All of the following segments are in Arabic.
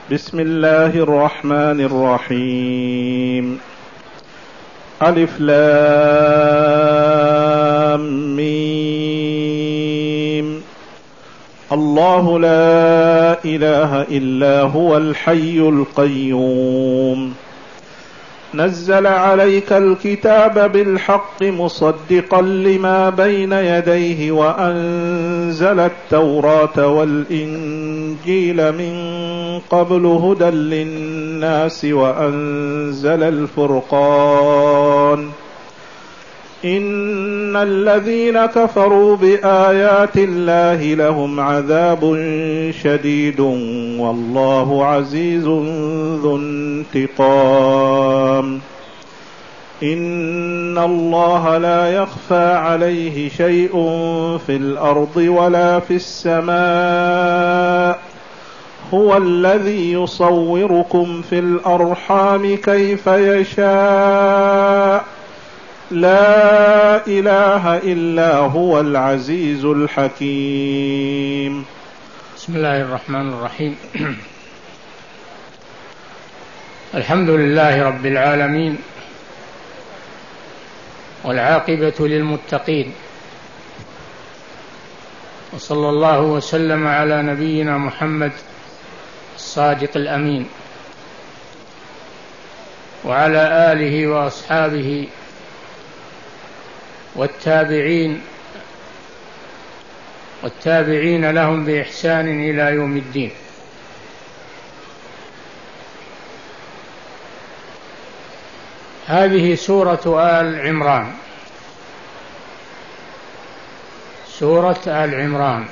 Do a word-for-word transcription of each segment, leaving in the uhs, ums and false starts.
بسم الله الرحمن الرحيم. ألف لام ميم. الله لا إله إلا هو الحي القيوم. نزل عليك الكتاب بالحق مصدقا لما بين يديه وأنزل التوراة والإنجيل من قبل هدى للناس وأنزل الفرقان. إن الذين كفروا بآيات الله لهم عذاب شديد والله عزيز ذو انتقام. إن الله لا يخفى عليه شيء في الأرض ولا في السماء. هو الذي يصوركم في الأرحام كيف يشاء. لا إله إلا هو العزيز الحكيم. بسم الله الرحمن الرحيم. الحمد لله رب العالمين، والعاقبة للمتقين، وصلى الله وسلم على نبينا محمد الصادق الأمين وعلى آله وأصحابه والتابعين والتابعين لهم بإحسان إلى يوم الدين. هذه سورة آل عمران، سورة آل عمران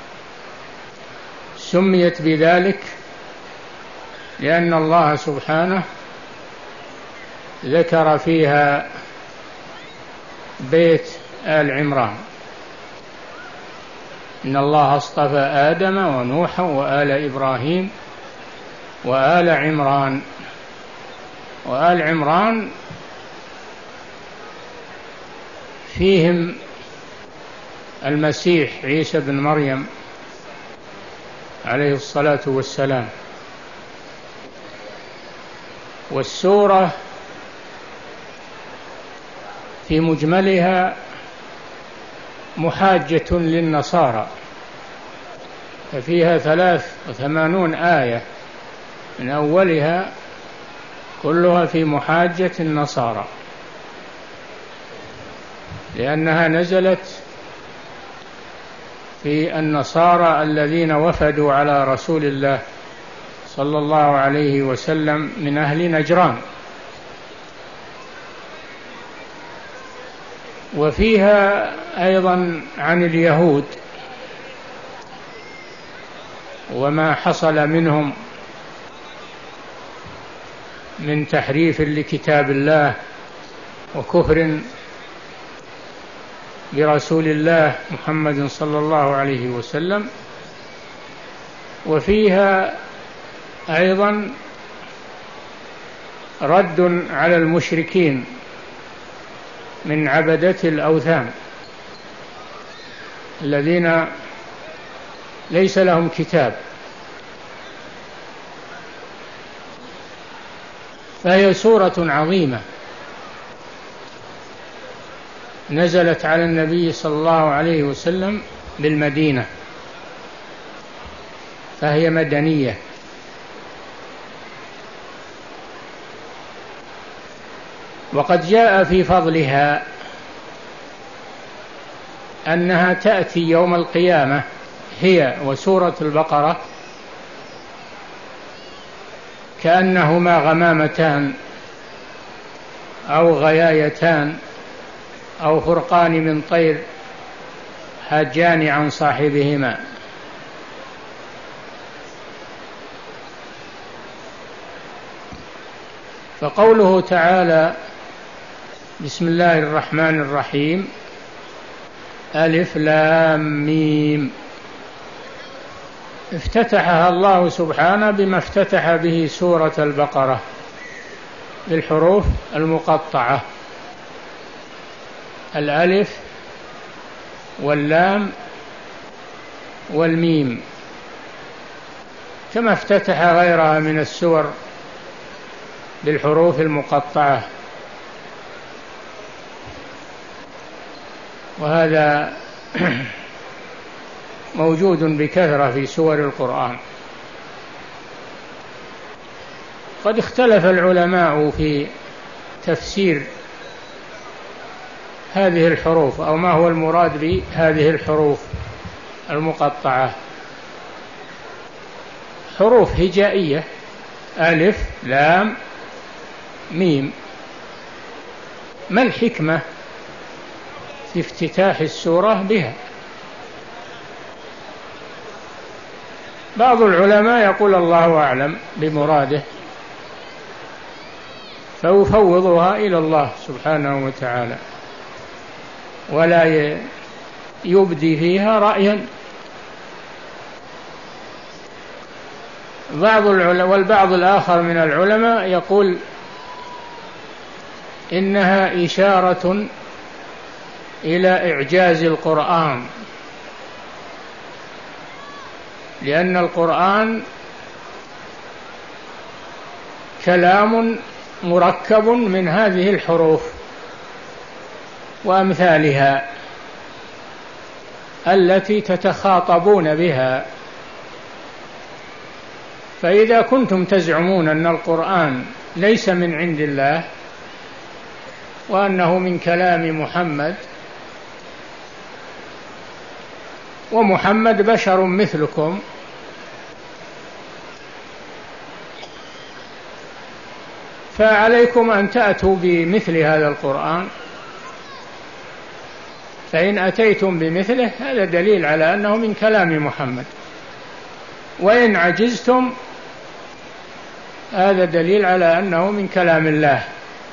سميت بذلك لأن الله سبحانه ذكر فيها بيت آل عمران. إن الله اصطفى آدم ونوحا وآل إبراهيم وآل عمران. وآل عمران فيهم المسيح عيسى بن مريم عليه الصلاة والسلام. والسورة في مجملها محاجة للنصارى، ففيها ثلاث وثمانون آية من أولها كلها في محاجة النصارى، لأنها نزلت في النصارى الذين وفدوا على رسول الله صلى الله عليه وسلم من أهل نجران. وفيها أيضا عن اليهود وما حصل منهم من تحريف لكتاب الله وكفر برسول الله محمد صلى الله عليه وسلم. وفيها أيضا رد على المشركين من عبدة الأوثان الذين ليس لهم كتاب. فهي سورة عظيمة نزلت على النبي صلى الله عليه وسلم بالمدينة، فهي مدنية. وقد جاء في فضلها أنها تأتي يوم القيامة، هي وسورة البقرة، كأنهما غمامتان أو غيايتان أو فرقان من طير حاجان عن صاحبهما. فقوله تعالى: بسم الله الرحمن الرحيم، ألف لام ميم، افتتحها الله سبحانه بما افتتح به سورة البقرة، بالحروف المقطعة، الألف واللام والميم. كما افتتح غيرها من السور بالحروف المقطعة، وهذا موجود بكثرة في سور القرآن. قد اختلف العلماء في تفسير هذه الحروف، أو ما هو المراد بهذه الحروف المقطعة. حروف هجائية، ألف لام ميم، ما الحكمة في افتتاح السورة بها؟ بعض العلماء يقول الله أعلم بمراده، فيفوضها إلى الله سبحانه وتعالى ولا يبدي فيها رأيا. بعض العلماء والبعض الآخر من العلماء يقول إنها إشارة إلى إعجاز القرآن، لأن القرآن كلام مركب من هذه الحروف وأمثالها التي تتخاطبون بها. فإذا كنتم تزعمون أن القرآن ليس من عند الله وأنه من كلام محمد، ومحمد بشر مثلكم، فعليكم أن تأتوا بمثل هذا القرآن، فإن أتيتم بمثله هذا دليل على أنه من كلام محمد، وإن عجزتم هذا دليل على أنه من كلام الله.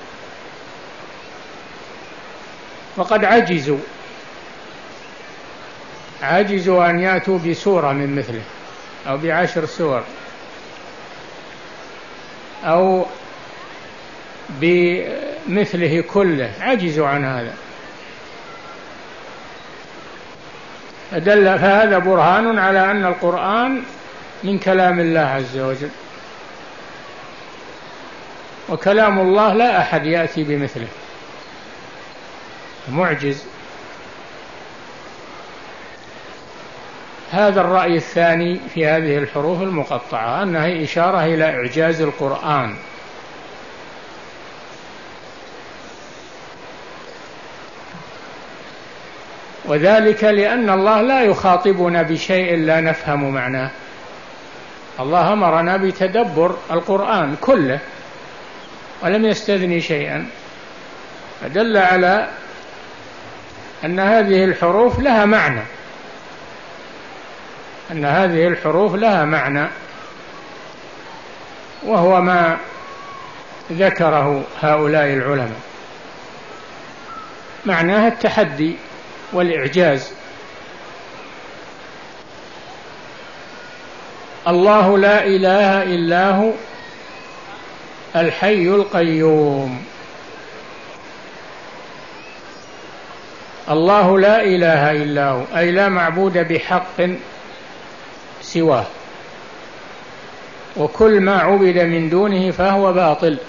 وقد عجزوا عجزوا أن يأتوا بسورة من مثله أو بعشر سور أو بمثله كله، عجزوا عن هذا. فدل فهذا برهان على أن القرآن من كلام الله عز وجل، وكلام الله لا أحد يأتي بمثله، معجز. هذا الرأي الثاني في هذه الحروف المقطعة، أنها إشارة إلى إعجاز القرآن. وذلك لأن الله لا يخاطبنا بشيء لا نفهم معناه. الله أمرنا بتدبر القرآن كله ولم يستثني شيئا، فدل على أن هذه الحروف لها معنى، أن هذه الحروف لها معنى، وهو ما ذكره هؤلاء العلماء. معناها التحدي والإعجاز. الله لا إله إلا هو الحي القيوم. الله لا إله إلا هو، أي لا معبود بحق سواه، وكل ما عبد من دونه فهو باطل.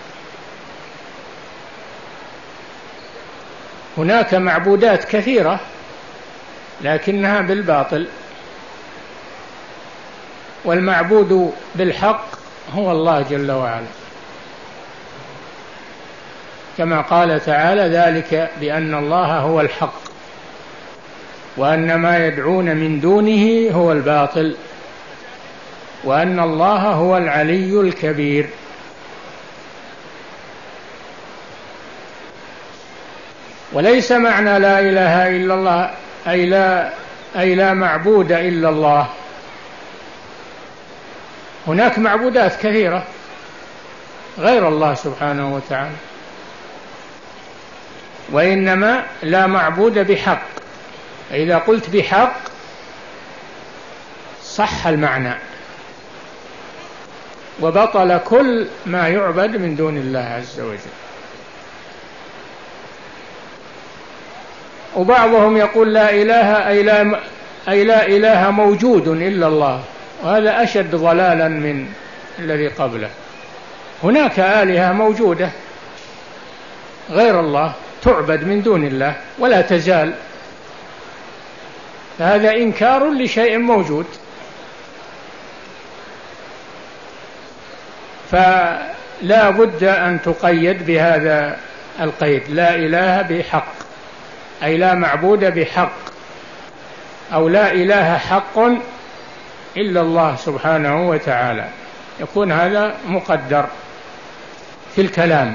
هناك معبودات كثيرة لكنها بالباطل، والمعبود بالحق هو الله جل وعلا، كما قال تعالى: ذلك بأن الله هو الحق وأن ما يدعون من دونه هو الباطل وأن الله هو العلي الكبير. وليس معنى لا إله إلا الله أي لا, أي لا معبود إلا الله. هناك معبودات كثيرة غير الله سبحانه وتعالى، وإنما لا معبود بحق. إذا قلت بحق صح المعنى، وبطل كل ما يعبد من دون الله عز وجل. وبعضهم يقول لا إله أي لا, أي لا إله موجود إلا الله، وهذا أشد ضلالا من الذي قبله. هناك آلهة موجودة غير الله تعبد من دون الله ولا تزال، فهذا إنكار لشيء موجود. فلا بد أن تقيد بهذا القيد: لا إله بحق، أي لا معبود بحق، أو لا إله حق إلا الله سبحانه وتعالى. يكون هذا مقدر في الكلام.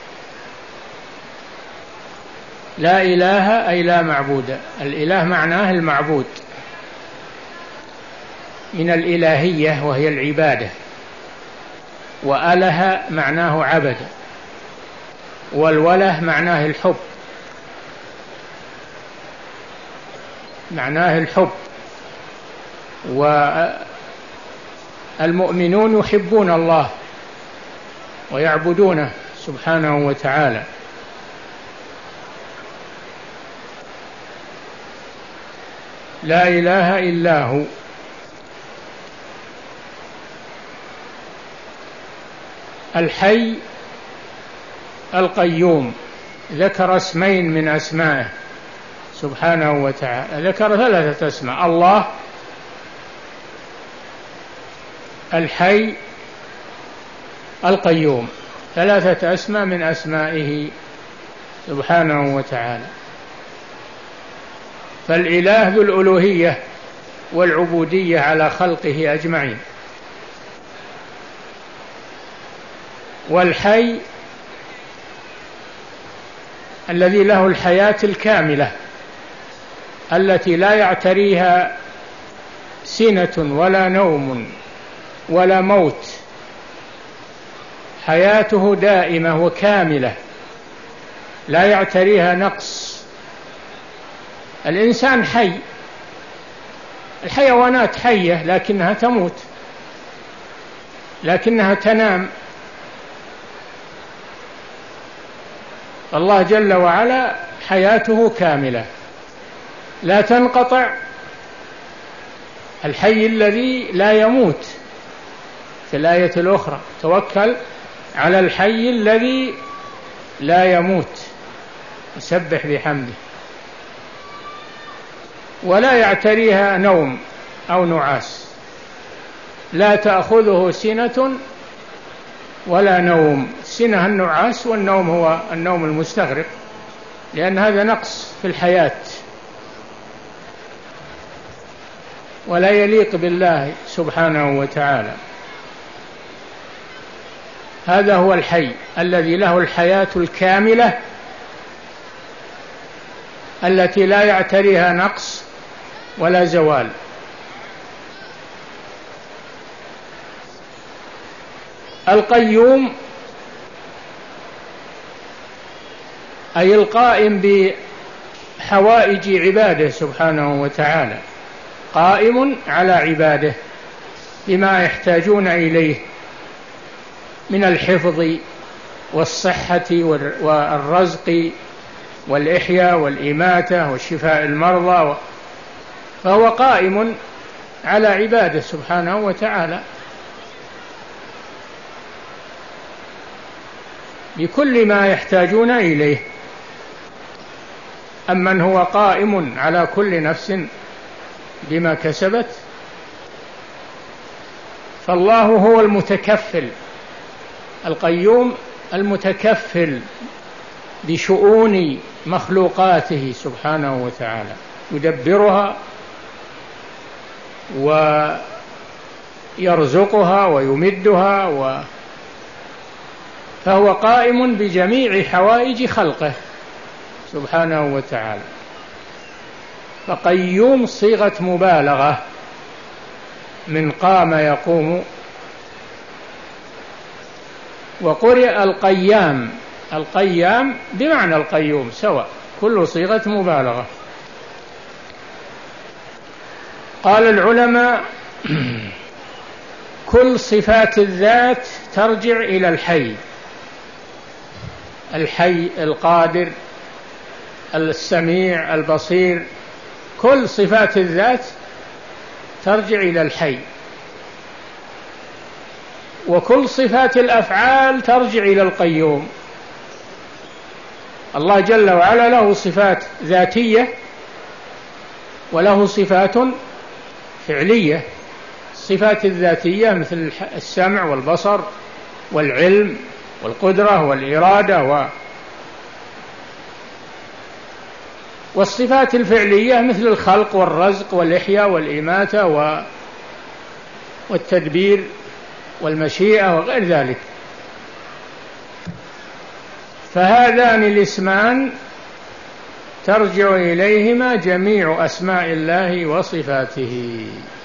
لا إله أي لا معبود. الإله معناه المعبود من الإلهية وهي العبادة، وأله معناه عبد، والوله معناه الحب، معناه الحب. والمؤمنون يحبون الله ويعبدونه سبحانه وتعالى. لا إله إلا هو. الحي القيوم، ذكر اسمين من أسمائه سبحانه وتعالى، ذكر ثلاثة أسماء: الله، الحي، القيوم، ثلاثة أسماء من أسمائه سبحانه وتعالى. فالإله ذو الألوهية والعبودية على خلقه أجمعين، والحي الذي له الحياة الكاملة التي لا يعتريها سنة ولا نوم ولا موت، حياته دائمة وكاملة لا يعتريها نقص. الإنسان حي، الحيوانات حية لكنها تموت، لكنها تنام. الله جل وعلا حياته كاملة لا تنقطع. الحي الذي لا يموت، في الآية الأخرى: توكل على الحي الذي لا يموت يسبح بحمده. ولا يعتريها نوم أو نعاس، لا تأخذه سنة ولا نوم. السنة النعاس، والنوم هو النوم المستغرق، لأن هذا نقص في الحياة ولا يليق بالله سبحانه وتعالى. هذا هو الحي الذي له الحياة الكاملة التي لا يعتريها نقص ولا زوال. القيوم أي القائم بحوائج عباده سبحانه وتعالى، قائم على عباده بما يحتاجون إليه من الحفظ والصحة والرزق والإحياء والإماتة وشفاء المرضى، فهو قائم على عباده سبحانه وتعالى بكل ما يحتاجون إليه. أمن هو قائم على كل نفس بما كسبت، فالله هو المتكفل، القيوم المتكفل بشؤون مخلوقاته سبحانه وتعالى، يدبرها ويرزقها ويمدها و... فهو قائم بجميع حوائج خلقه سبحانه وتعالى. فقيوم صيغة مبالغة من قام يقوم. وقرئ القيام، القيام بمعنى القيوم سواء، كل صيغة مبالغة. قال العلماء: كل صفات الذات ترجع إلى الحي، الحي القادر السميع البصير، كل صفات الذات ترجع إلى الحي وكل صفات الأفعال ترجع إلى القيوم. الله جل وعلا له صفات ذاتية وله صفات فعلية. الصفات الذاتية مثل السمع والبصر والعلم والقدرة والإرادة و والصفات الفعلية مثل الخلق والرزق والإحياء والإماتة و... والتدبير والمشيئة وغير ذلك. فهذان الاسمان ترجع إليهما جميع أسماء الله وصفاته.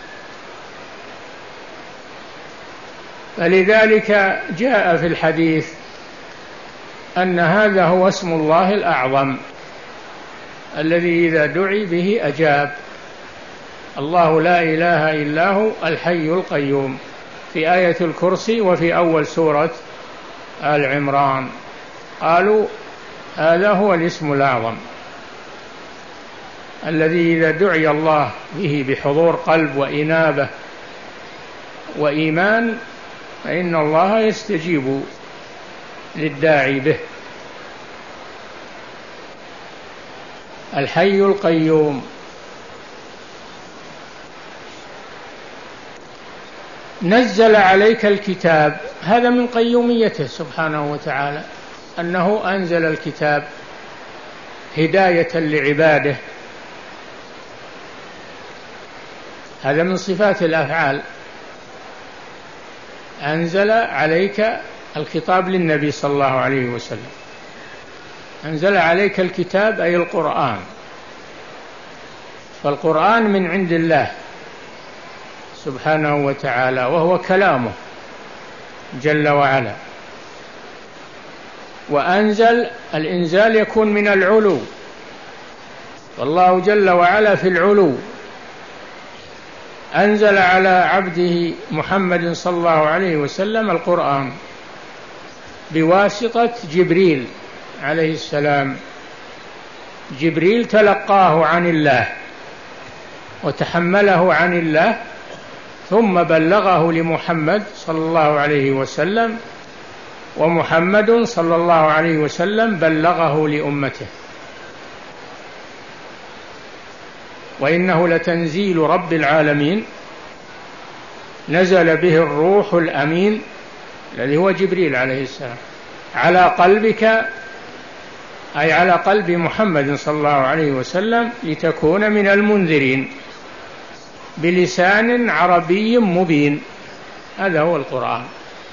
فلذلك جاء في الحديث أن هذا هو اسم الله الأعظم الذي إذا دعي به أجاب. الله لا إله إلا هو الحي القيوم في آية الكرسي وفي أول سورة آل عمران قالوا هذا هو الاسم الأعظم الذي إذا دعي الله به بحضور قلب وإنابة وإيمان فإن الله يستجيب للداعي به. الحي القيوم. نزل عليك الكتاب، هذا من قيوميته سبحانه وتعالى أنه أنزل الكتاب هداية لعباده. هذا من صفات الأفعال. أنزل عليك الخطاب للنبي صلى الله عليه وسلم. أنزل عليك الكتاب أي القرآن، فالقرآن من عند الله سبحانه وتعالى وهو كلامه جل وعلا. وأنزل، الإنزال يكون من العلو، والله جل وعلا في العلو. أنزل على عبده محمد صلى الله عليه وسلم القرآن بواسطة جبريل عليه السلام. جبريل تلقاه عن الله وتحمله عن الله ثم بلغه لمحمد صلى الله عليه وسلم، ومحمد صلى الله عليه وسلم بلغه لأمته. وإنه لتنزيل رب العالمين نزل به الروح الأمين الذي هو جبريل عليه السلام على قلبك، أي على قلب محمد صلى الله عليه وسلم لتكون من المنذرين بلسان عربي مبين. هذا هو القرآن.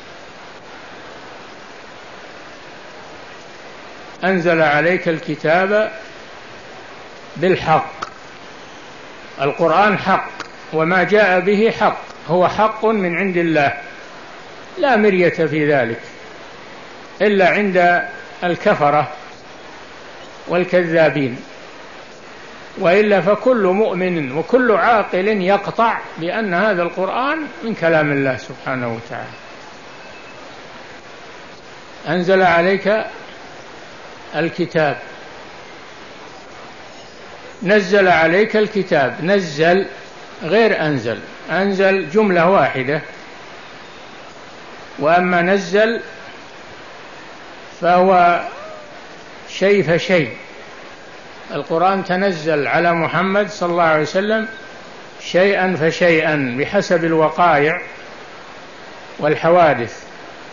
أنزل عليك الكتاب بالحق. القرآن حق، وما جاء به حق، هو حق من عند الله لا مرية في ذلك إلا عند الكفرة والكذابين، وإلا فكل مؤمن وكل عاقل يقطع بأن هذا القرآن من كلام الله سبحانه وتعالى. أنزل عليك الكتاب. نزل عليك الكتاب. نزل غير أنزل. أنزل جملة واحدة، وأما نزل فهو شيء فشيء. القرآن تنزل على محمد صلى الله عليه وسلم شيئا فشيئا بحسب الوقائع والحوادث،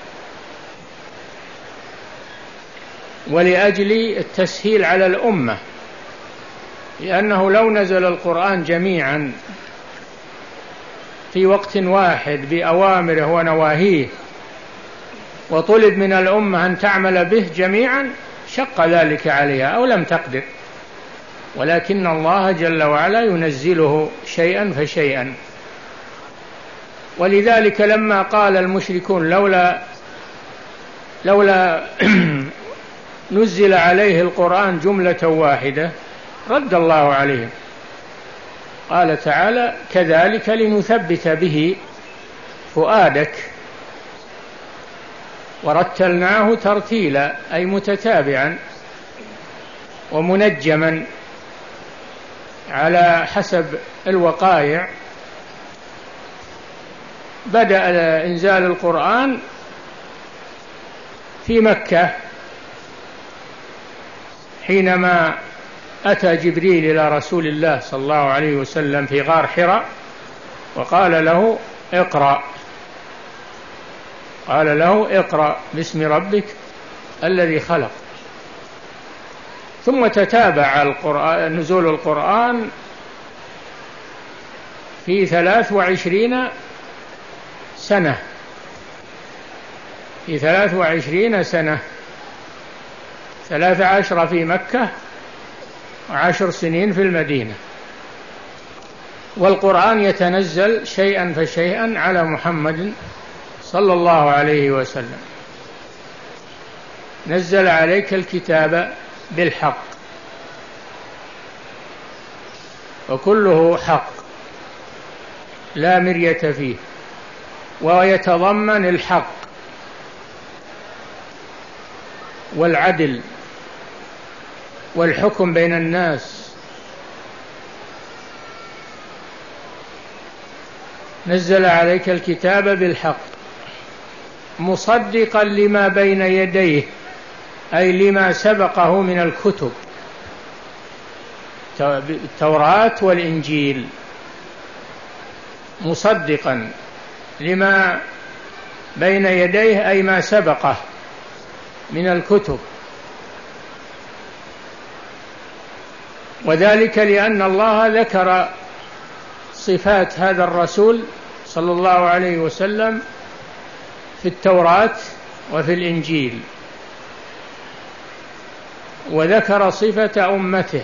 ولأجل التسهيل على الأمة، لأنه لو نزل القرآن جميعا في وقت واحد بأوامره ونواهيه وطلب من الأمة أن تعمل به جميعا شق ذلك عليها أو لم تقدر، ولكن الله جل وعلا ينزله شيئا فشيئا. ولذلك لما قال المشركون لولا لولا نزل عليه القرآن جملة واحدة رد الله عليهم. قال تعالى كذلك لنثبت به فؤادك ورتلناه ترتيلا، أي متتابعا ومنجما على حسب الوقائع بدأ إنزال القرآن في مكة حينما أتى جبريل إلى رسول الله صلى الله عليه وسلم في غار حراء وقال له اقرأ قال له اقرأ باسم ربك الذي خلق. ثم تتابع القرآن نزول القرآن في ثلاث وعشرين سنة في ثلاث وعشرين سنة ثلاث عشر في مكة وعشر سنين في المدينة. والقرآن يتنزل شيئا فشيئا على محمد صلى الله عليه وسلم. نزل عليك الكتاب بالحق وكله حق لا مرية فيه، ويتضمن الحق والعدل والحكم بين الناس. نزل عليك الكتاب بالحق مصدقا لما بين يديه أي لما سبقه من الكتب التوراة والإنجيل، مصدقا لما بين يديه أي ما سبقه من الكتب. وذلك لأن الله ذكر صفات هذا الرسول صلى الله عليه وسلم في التوراة وفي الإنجيل، وذكر صفة أمته،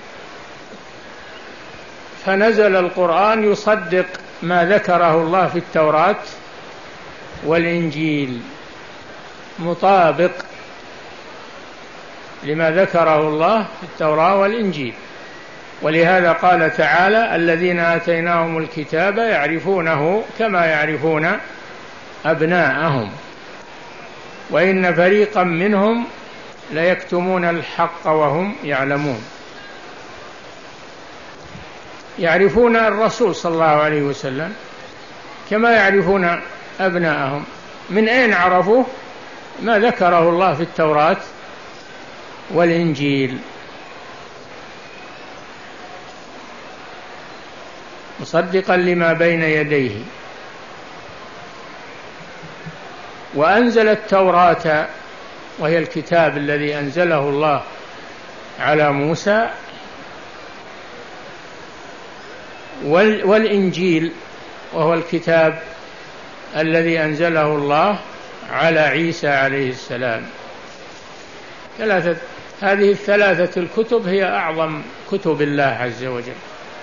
فنزل القرآن يصدق ما ذكره الله في التوراة والإنجيل، مطابق لما ذكره الله في التوراة والإنجيل. ولهذا قال تعالى الذين آتيناهم الكتاب يعرفونه كما يعرفون أبناءهم وإن فريقا منهم ليكتمون الحق وهم يعلمون. يعرفون الرسول صلى الله عليه وسلم كما يعرفون أبناءهم. من أين عرفوه؟ ما ذكره الله في التوراة والإنجيل، مصدقا لما بين يديه. وأنزل التوراة وهي الكتاب الذي أنزله الله على موسى، والإنجيل وهو الكتاب الذي أنزله الله على عيسى عليه السلام. ثلاثة هذه الثلاثة الكتب هي أعظم كتب الله عز وجل.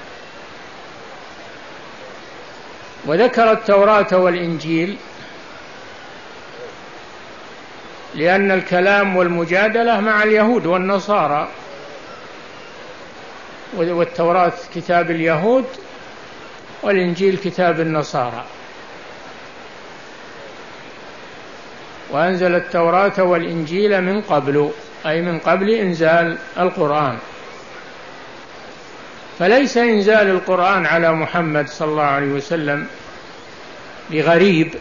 وذكر التوراة والإنجيل لأن الكلام والمجادلة مع اليهود والنصارى، والتوراة كتاب اليهود والإنجيل كتاب النصارى. وأنزل التوراة والإنجيل من قبل أي من قبل إنزال القرآن. فليس إنزال القرآن على محمد صلى الله عليه وسلم بغريب،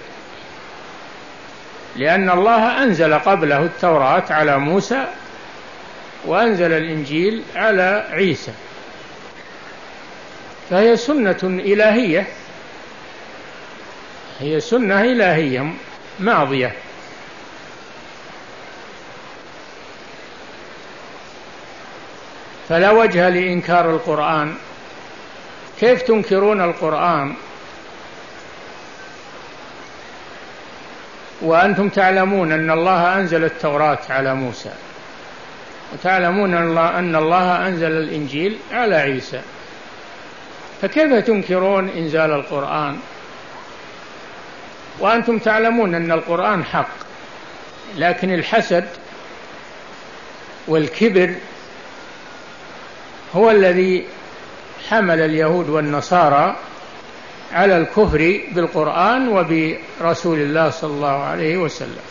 لأن الله أنزل قبله التوراة على موسى وأنزل الإنجيل على عيسى، فهي سنة إلهية، هي سنة إلهية ماضية. فلا وجه لإنكار القرآن. كيف تنكرون القرآن وأنتم تعلمون أن الله أنزل التوراة على موسى وتعلمون أن الله أنزل الإنجيل على عيسى؟ فكيف تنكرون إنزال القرآن وأنتم تعلمون أن القرآن حق؟ لكن الحسد والكبر هو الذي حمل اليهود والنصارى على الكفر بالقرآن وبرسول الله صلى الله عليه وسلم.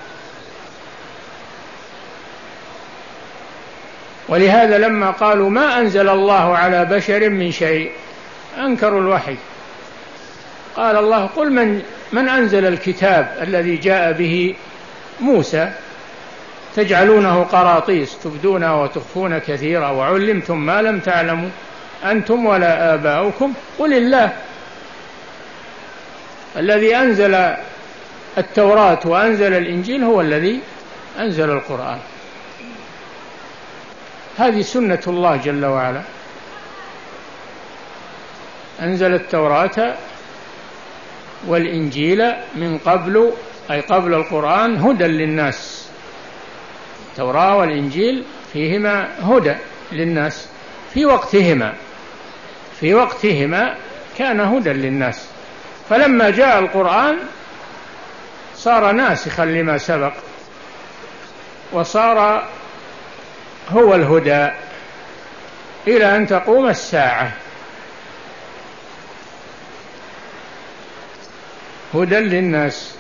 ولهذا لما قالوا ما أنزل الله على بشر من شيء أنكروا الوحي، قال الله: قل من, من أنزل الكتاب الذي جاء به موسى تجعلونه قراطيس تبدونه وتخفون كثيرا وعلمتم ما لم تعلموا أنتم ولا آباؤكم قل الله الذي أنزل التوراة وأنزل الإنجيل هو الذي أنزل القرآن. هذه سنة الله جل وعلا، أنزل التوراة والإنجيل من قبل، أي قبل القرآن، هدى للناس. التوراة والإنجيل فيهما هدى للناس في وقتهما في وقتهما كان هدى للناس، فلما جاء القرآن صار ناسخا لما سبق وصار هو الهدى إلى أن تقوم الساعة، هدى للناس،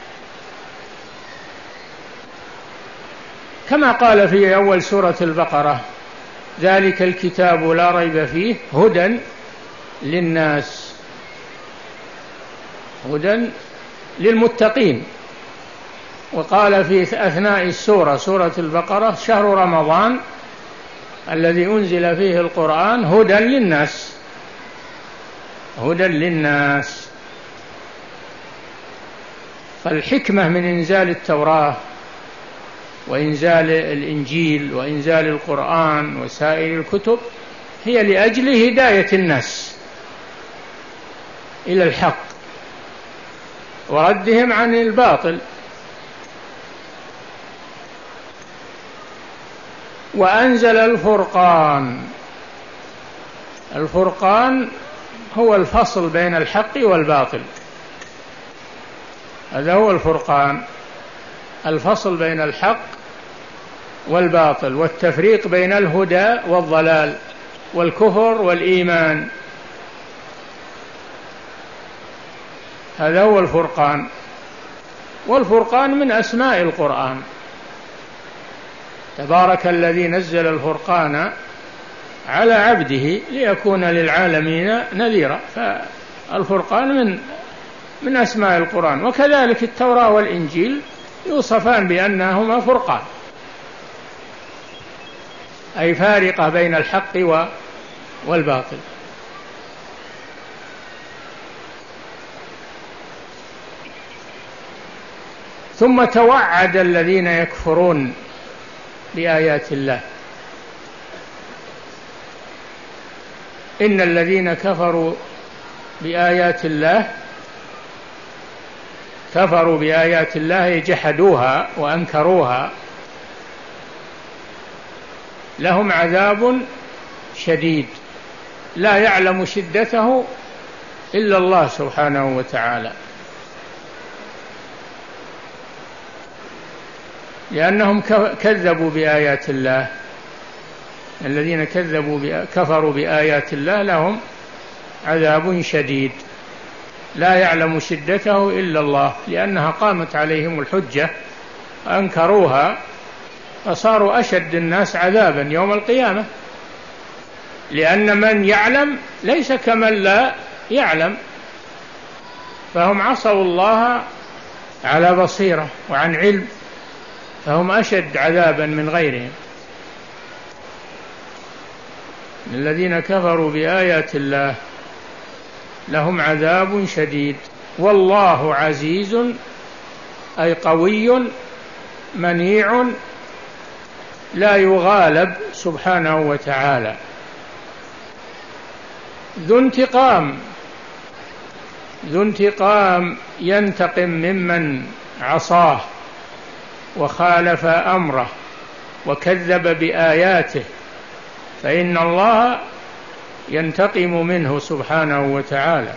كما قال في أول سورة البقرة: ذلك الكتاب لا ريب فيه هدى للناس، هدى للمتقين. وقال في أثناء السورة، سورة البقرة: شهر رمضان الذي أنزل فيه القرآن هدى للناس، هدى للناس. فالحكمة من إنزال التوراة وإنزال الإنجيل وإنزال القرآن وسائر الكتب هي لأجل هداية الناس إلى الحق وردهم عن الباطل. وأنزل الفرقان، الفرقان هو الفصل بين الحق والباطل، هذا هو الفرقان، الفصل بين الحق والباطل والتفريق بين الهدى والضلال والكفر والإيمان، هذا هو الفرقان. والفرقان من أسماء القرآن، تبارك الذي نزل الفرقان على عبده ليكون للعالمين نذيرا، فالفرقان من من أسماء القرآن. وكذلك التوراة والإنجيل يوصفان بأنهما فرقان، أي فارقة بين الحق والباطل. ثم توعد الذين يكفرون بآيات الله: إن الذين كفروا بآيات الله كفروا بآيات الله جحدوها وأنكروها لهم عذاب شديد لا يعلم شدته إلا الله سبحانه وتعالى، لأنهم كذبوا بآيات الله. الذين كذبوا كفروا بآيات الله لهم عذاب شديد لا يعلم شدته إلا الله، لأنها قامت عليهم الحجة أنكروها فصاروا أشد الناس عذابا يوم القيامة، لأن من يعلم ليس كمن لا يعلم، فهم عصوا الله على بصيرة وعن علم، فهم أشد عذابا من غيرهم. الذين كفروا بآيات الله لهم عذاب شديد والله عزيز، أي قوي منيع لا يغالب سبحانه وتعالى، ذو انتقام، ذو انتقام ينتقم ممن عصاه وخالف أمره وكذب بآياته، فإن الله ينتقم منه سبحانه وتعالى.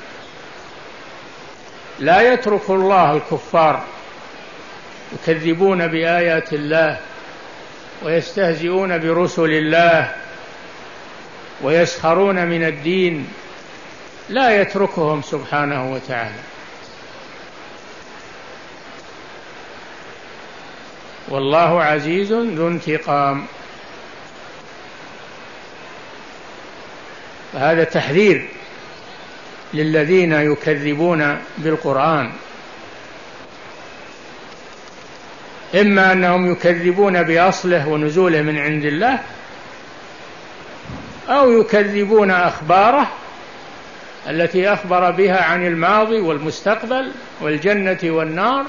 لا يترك الله الكفار يكذبون بآيات الله ويستهزئون برسل الله ويسخرون من الدين، لا يتركهم سبحانه وتعالى. والله عزيز ذو انتقام. فهذا تحذير للذين يكذبون بالقرآن، إما أنهم يكذبون بأصله ونزوله من عند الله، أو يكذبون أخباره التي أخبر بها عن الماضي والمستقبل والجنة والنار،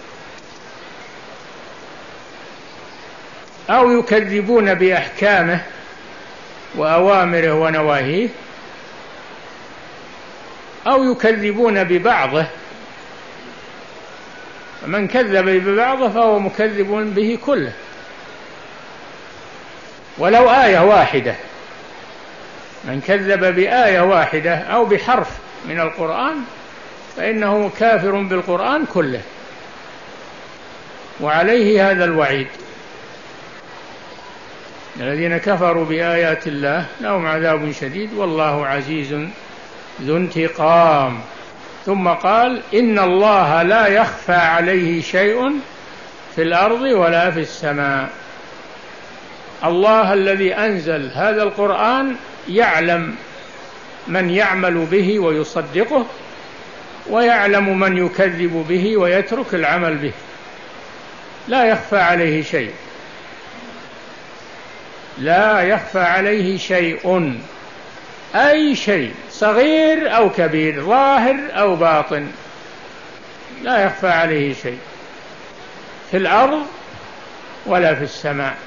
أو يكذبون بأحكامه وأوامره ونواهيه، أو يكذبون ببعضه. من كذب ببعضه فهو مكذب به كله ولو آية واحدة. من كذب بآية واحدة أو بحرف من القرآن فإنه كافر بالقرآن كله، وعليه هذا الوعيد. الذين كفروا بآيات الله لهم عذاب شديد والله عزيز ذو انتقام. ثم قال: إن الله لا يخفى عليه شيء في الأرض ولا في السماء. الله الذي أنزل هذا القرآن يعلم من يعمل به ويصدقه، ويعلم من يكذب به ويترك العمل به، لا يخفى عليه شيء، لا يخفى عليه شيء، أي شيء صغير أو كبير، ظاهر أو باطن، لا يخفى عليه شيء في الأرض ولا في السماء.